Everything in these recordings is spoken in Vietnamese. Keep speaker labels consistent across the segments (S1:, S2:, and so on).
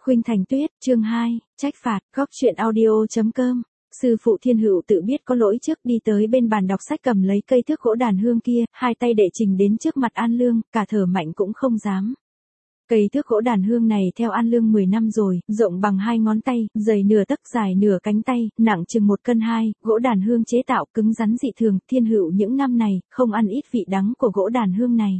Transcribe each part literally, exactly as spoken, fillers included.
S1: Khuynh Thành Tuyết, chương hai, trách phạt, góc truyện audio chấm com. Sư phụ Thiên Hữu tự biết có lỗi trước đi tới bên bàn đọc sách cầm lấy cây thước gỗ đàn hương kia, hai tay đệ trình đến trước mặt An Lương, cả thở mạnh cũng không dám. Cây thước gỗ đàn hương này theo An Lương mười năm rồi, rộng bằng hai ngón tay, dày nửa tấc dài nửa cánh tay, nặng chừng một cân hai, gỗ đàn hương chế tạo cứng rắn dị thường, Thiên Hữu những năm này, không ăn ít vị đắng của gỗ đàn hương này.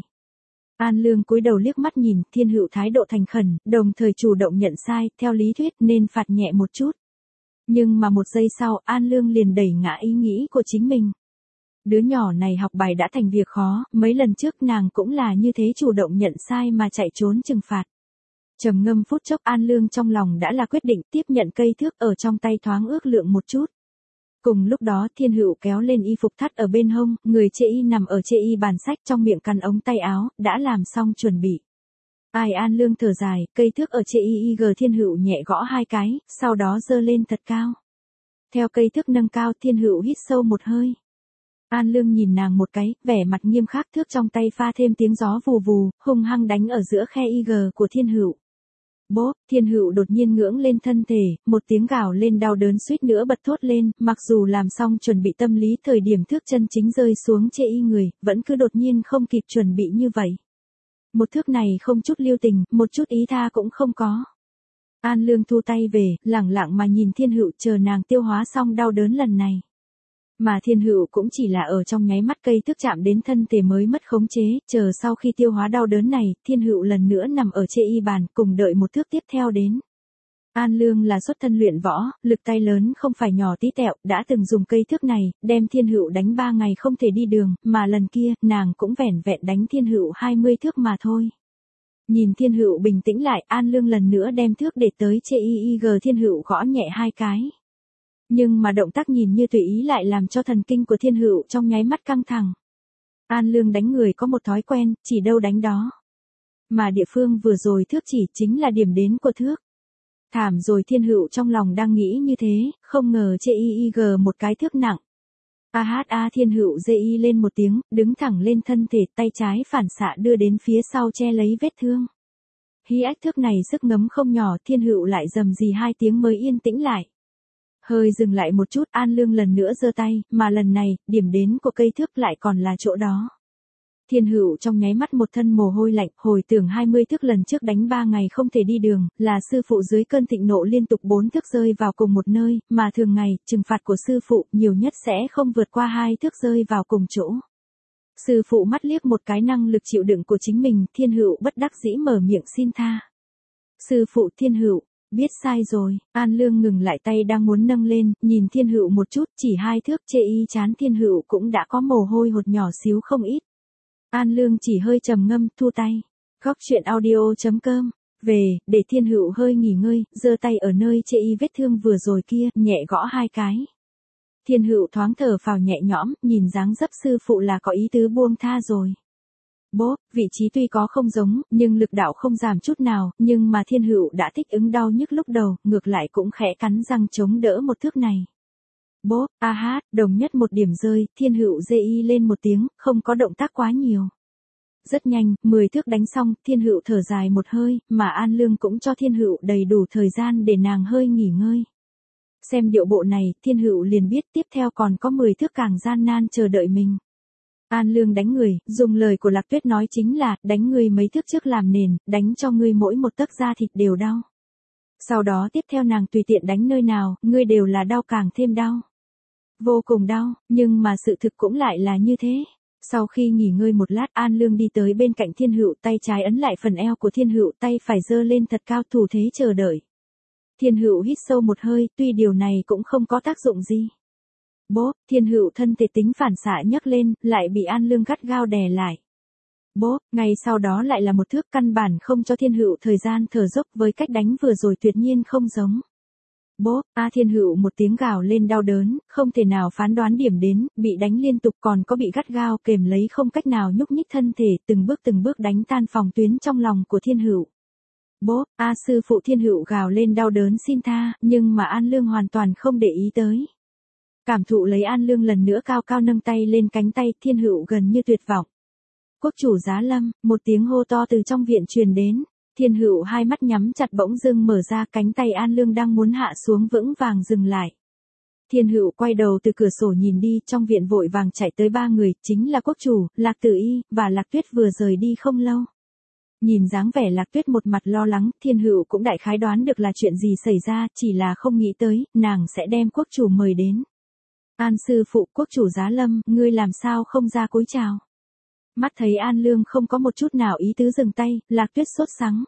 S1: An Lương cúi đầu liếc mắt nhìn, Thiên Hữu thái độ thành khẩn, đồng thời chủ động nhận sai, theo lý thuyết nên phạt nhẹ một chút. Nhưng mà một giây sau, An Lương liền đẩy ngã ý nghĩ của chính mình. Đứa nhỏ này học bài đã thành việc khó, mấy lần trước nàng cũng là như thế chủ động nhận sai mà chạy trốn trừng phạt. Trầm ngâm phút chốc, An Lương trong lòng đã là quyết định tiếp nhận cây thước ở trong tay thoáng ước lượng một chút. Cùng lúc đó Thiên Hữu kéo lên y phục thắt ở bên hông, người chê y nằm ở chê y bàn sách trong miệng cắn ống tay áo, đã làm xong chuẩn bị. Ai An Lương thở dài, cây thước ở chê y y gờ Thiên Hữu nhẹ gõ hai cái, sau đó giơ lên thật cao. Theo cây thước nâng cao Thiên Hữu hít sâu một hơi. An Lương nhìn nàng một cái, vẻ mặt nghiêm khắc, thước trong tay pha thêm tiếng gió vù vù, hung hăng đánh ở giữa khe y gờ của Thiên Hữu. Bốp, Thiên Hữu đột nhiên ngưỡng lên thân thể, một tiếng gào lên đau đớn suýt nữa bật thốt lên, mặc dù làm xong chuẩn bị tâm lý thời điểm thước chân chính rơi xuống chê y người, vẫn cứ đột nhiên không kịp chuẩn bị như vậy. Một thước này không chút lưu tình, một chút ý tha cũng không có. An Lương thu tay về, lẳng lặng mà nhìn Thiên Hữu chờ nàng tiêu hóa xong đau đớn lần này. Mà Thiên Hữu cũng chỉ là ở trong nháy mắt cây thước chạm đến thân thể mới mất khống chế, chờ sau khi tiêu hóa đau đớn này, Thiên Hữu lần nữa nằm ở chê y bàn, cùng đợi một thước tiếp theo đến. An Lương là xuất thân luyện võ, lực tay lớn không phải nhỏ tí tẹo, đã từng dùng cây thước này, đem Thiên Hữu đánh ba ngày không thể đi đường, mà lần kia, nàng cũng vẻn vẹn đánh Thiên Hữu hai mươi thước mà thôi. Nhìn Thiên Hữu bình tĩnh lại, An Lương lần nữa đem thước để tới chê y y gờ Thiên Hữu gõ nhẹ hai cái. Nhưng mà động tác nhìn như tùy ý lại làm cho thần kinh của Thiên Hữu trong nháy mắt căng thẳng. An Lương đánh người có một thói quen, chỉ đâu đánh đó. Mà địa phương vừa rồi thước chỉ chính là điểm đến của thước. Thảm rồi, Thiên Hữu trong lòng đang nghĩ như thế, không ngờ chê y y gờ một cái thước nặng. A hát a Thiên Hữu dê y lên một tiếng, đứng thẳng lên thân thể, tay trái phản xạ đưa đến phía sau che lấy vết thương. Hí ách, thước này sức ngấm không nhỏ, Thiên Hữu lại rầm rì hai tiếng mới yên tĩnh lại. Hơi dừng lại một chút, An Lương lần nữa giơ tay, mà lần này, điểm đến của cây thước lại còn là chỗ đó. Thiên Hữu trong nháy mắt một thân mồ hôi lạnh, hồi tưởng hai mươi thước lần trước đánh ba ngày không thể đi đường, là sư phụ dưới cơn thịnh nộ liên tục bốn thước rơi vào cùng một nơi, mà thường ngày, trừng phạt của sư phụ nhiều nhất sẽ không vượt qua hai thước rơi vào cùng chỗ. Sư phụ mắt liếc một cái năng lực chịu đựng của chính mình, Thiên Hữu bất đắc dĩ mở miệng xin tha. Sư phụ Thiên Hữu, biết sai rồi. An Lương ngừng lại tay đang muốn nâng lên, nhìn Thiên Hữu một chút, chỉ hai thước chê y chán Thiên Hữu cũng đã có mồ hôi hột nhỏ xíu không ít. An Lương chỉ hơi trầm ngâm, thu tay. Góc truyện audio chấm com. Về, để Thiên Hữu hơi nghỉ ngơi, giơ tay ở nơi chê y vết thương vừa rồi kia, nhẹ gõ hai cái. Thiên Hữu thoáng thở phào nhẹ nhõm, nhìn dáng dấp sư phụ là có ý tứ buông tha rồi. Bốp, vị trí tuy có không giống, nhưng lực đạo không giảm chút nào, nhưng mà Thiên Hữu đã thích ứng đau nhức lúc đầu, ngược lại cũng khẽ cắn răng chống đỡ một thước này. Bốp, a hát, đồng nhất một điểm rơi, Thiên Hữu dê y lên một tiếng, không có động tác quá nhiều. Rất nhanh, mười thước đánh xong, Thiên Hữu thở dài một hơi, mà An Lương cũng cho Thiên Hữu đầy đủ thời gian để nàng hơi nghỉ ngơi. Xem điệu bộ này, Thiên Hữu liền biết tiếp theo còn có mười thước càng gian nan chờ đợi mình. An Lương đánh người, dùng lời của Lạc Tuyết nói chính là, đánh người mấy thước trước làm nền, đánh cho ngươi mỗi một tấc da thịt đều đau. Sau đó tiếp theo nàng tùy tiện đánh nơi nào, ngươi đều là đau càng thêm đau. Vô cùng đau, nhưng mà sự thực cũng lại là như thế. Sau khi nghỉ ngơi một lát, An Lương đi tới bên cạnh Thiên Hữu, tay trái ấn lại phần eo của Thiên Hữu, tay phải giơ lên thật cao, thủ thế chờ đợi. Thiên Hữu hít sâu một hơi, tuy điều này cũng không có tác dụng gì. Bốp, Thiên Hữu thân thể tính phản xạ nhấc lên, lại bị An Lương gắt gao đè lại. Bốp, ngay sau đó lại là một thước, căn bản không cho Thiên Hữu thời gian thở dốc, với cách đánh vừa rồi tuyệt nhiên không giống. Bốp, a Thiên Hữu một tiếng gào lên đau đớn, không thể nào phán đoán điểm đến, bị đánh liên tục còn có bị gắt gao kềm lấy không cách nào nhúc nhích thân thể, từng bước từng bước đánh tan phòng tuyến trong lòng của Thiên Hữu. Bốp, a sư phụ Thiên Hữu gào lên đau đớn xin tha, nhưng mà An Lương hoàn toàn không để ý tới. Cảm thụ lấy An Lương lần nữa cao cao nâng tay lên cánh tay, Thiên Hữu gần như tuyệt vọng. Quốc chủ giá lâm, một tiếng hô to từ trong viện truyền đến. Thiên Hựu hai mắt nhắm chặt bỗng dưng mở ra, cánh tay An Lương đang muốn hạ xuống vững vàng dừng lại. Thiên Hựu quay đầu từ cửa sổ nhìn đi, trong viện vội vàng chạy tới ba người, chính là quốc chủ, Lạc Tử Y, và Lạc Tuyết vừa rời đi không lâu. Nhìn dáng vẻ Lạc Tuyết một mặt lo lắng, Thiên Hựu cũng đại khái đoán được là chuyện gì xảy ra, chỉ là không nghĩ tới, nàng sẽ đem quốc chủ mời đến. An sư phụ, quốc chủ giá lâm, ngươi làm sao không ra cúi chào. Mắt thấy An Lương không có một chút nào ý tứ dừng tay, Lạc Tuyết sốt sắng.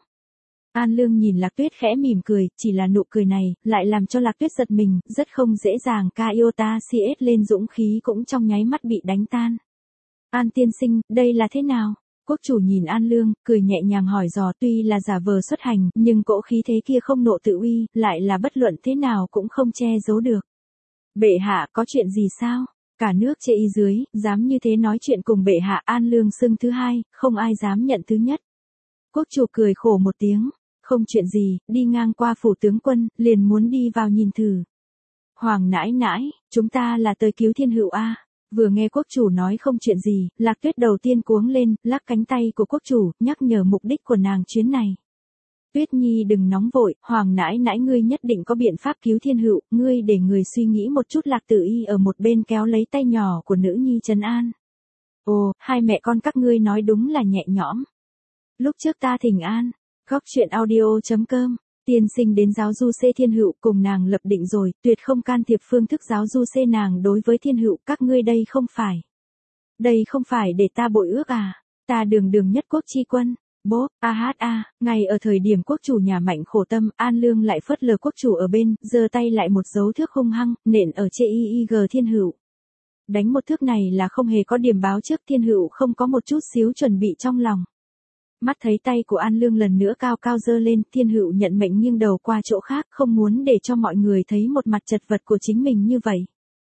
S1: An Lương nhìn Lạc Tuyết khẽ mỉm cười, chỉ là nụ cười này, lại làm cho Lạc Tuyết giật mình, rất không dễ dàng ca iota siết lên dũng khí cũng trong nháy mắt bị đánh tan. An tiên sinh, đây là thế nào? Quốc chủ nhìn An Lương, cười nhẹ nhàng hỏi dò, tuy là giả vờ xuất hành, nhưng cỗ khí thế kia không nộ tự uy, lại là bất luận thế nào cũng không che giấu được. Bệ hạ có chuyện gì sao? Cả nước chê y dưới, dám như thế nói chuyện cùng bệ hạ. An Lương xưng thứ hai, không ai dám nhận thứ nhất. Quốc chủ cười khổ một tiếng, không chuyện gì, đi ngang qua phủ tướng quân, liền muốn đi vào nhìn thử. Hoàng nãi nãi, chúng ta là tới cứu Thiên Hựu a. Vừa nghe quốc chủ nói không chuyện gì, Lạc Tuyết đầu tiên cuống lên, lắc cánh tay của quốc chủ, nhắc nhở mục đích của nàng chuyến này. Tuyết Nhi đừng nóng vội, Hoàng nãi nãi ngươi nhất định có biện pháp cứu Thiên Hựu, ngươi để người suy nghĩ một chút. Lạc Tử Y ở một bên kéo lấy tay nhỏ của nữ nhi trấn an. Ồ, hai mẹ con các ngươi nói đúng là nhẹ nhõm. Lúc trước ta thỉnh an, góc chuyện audio chấm com, tiên sinh đến giáo du xê Thiên Hựu cùng nàng lập định rồi, tuyệt không can thiệp phương thức giáo du xê nàng đối với Thiên Hựu, các ngươi đây không phải. Đây không phải để ta bội ước à, ta đường đường nhất quốc chi quân. Bố, a hát a, ngay ở thời điểm quốc chủ nhà Mạnh khổ tâm, An Lương lại phớt lờ quốc chủ ở bên, giơ tay lại một dấu thước hung hăng, nện ở chê y y g Thiên Hựu. Đánh một thước này là không hề có điểm báo trước, Thiên Hựu không có một chút xíu chuẩn bị trong lòng. Mắt thấy tay của An Lương lần nữa cao cao giơ lên, Thiên Hựu nhận mệnh nghiêng đầu qua chỗ khác, không muốn để cho mọi người thấy một mặt chật vật của chính mình như vậy.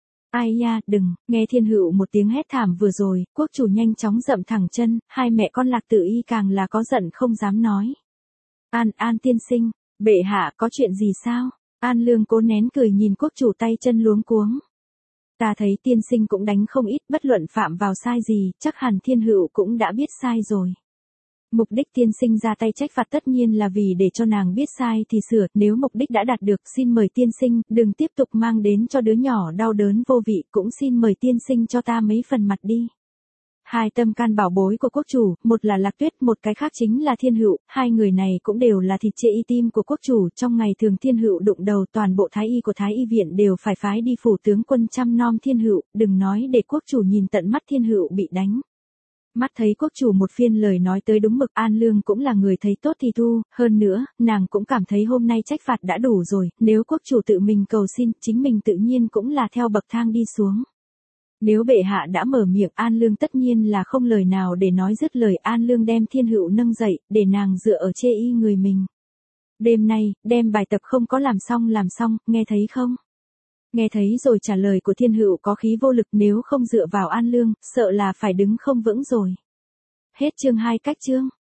S1: Ai ya, đừng, nghe Thiên Hựu một tiếng hét thảm vừa rồi, quốc chủ nhanh chóng dậm thẳng chân, hai mẹ con Lạc Tử Y càng là có giận không dám nói. An, An tiên sinh, bệ hạ có chuyện gì sao? An Lương cố nén cười nhìn quốc chủ tay chân luống cuống. Ta thấy tiên sinh cũng đánh không ít, bất luận phạm vào sai gì, chắc hẳn Thiên Hựu cũng đã biết sai rồi. Mục đích tiên sinh ra tay trách phạt tất nhiên là vì để cho nàng biết sai thì sửa, nếu mục đích đã đạt được, xin mời tiên sinh, đừng tiếp tục mang đến cho đứa nhỏ đau đớn vô vị, cũng xin mời tiên sinh cho ta mấy phần mặt đi. Hai tâm can bảo bối của quốc chủ, một là Lạc Tuyết, một cái khác chính là Thiên Hựu, hai người này cũng đều là thịt chê y tim của quốc chủ, trong ngày thường Thiên Hựu đụng đầu toàn bộ thái y của thái y viện đều phải phái đi phủ tướng quân chăm nom Thiên Hựu, đừng nói để quốc chủ nhìn tận mắt Thiên Hựu bị đánh. Mắt thấy quốc chủ một phiên lời nói tới đúng mực, An Lương cũng là người thấy tốt thì thu, hơn nữa, nàng cũng cảm thấy hôm nay trách phạt đã đủ rồi, nếu quốc chủ tự mình cầu xin, chính mình tự nhiên cũng là theo bậc thang đi xuống. Nếu bệ hạ đã mở miệng, An Lương tất nhiên là không lời nào để nói dứt lời. An Lương đem Thiên Hựu nâng dậy, để nàng dựa ở chê y người mình. Đêm nay, đem bài tập không có làm xong làm xong, nghe thấy không? Nghe thấy rồi. Trả lời của Thiên Hựu có khí vô lực, nếu không dựa vào An Lương, sợ là phải đứng không vững rồi. Hết chương hai cách chương.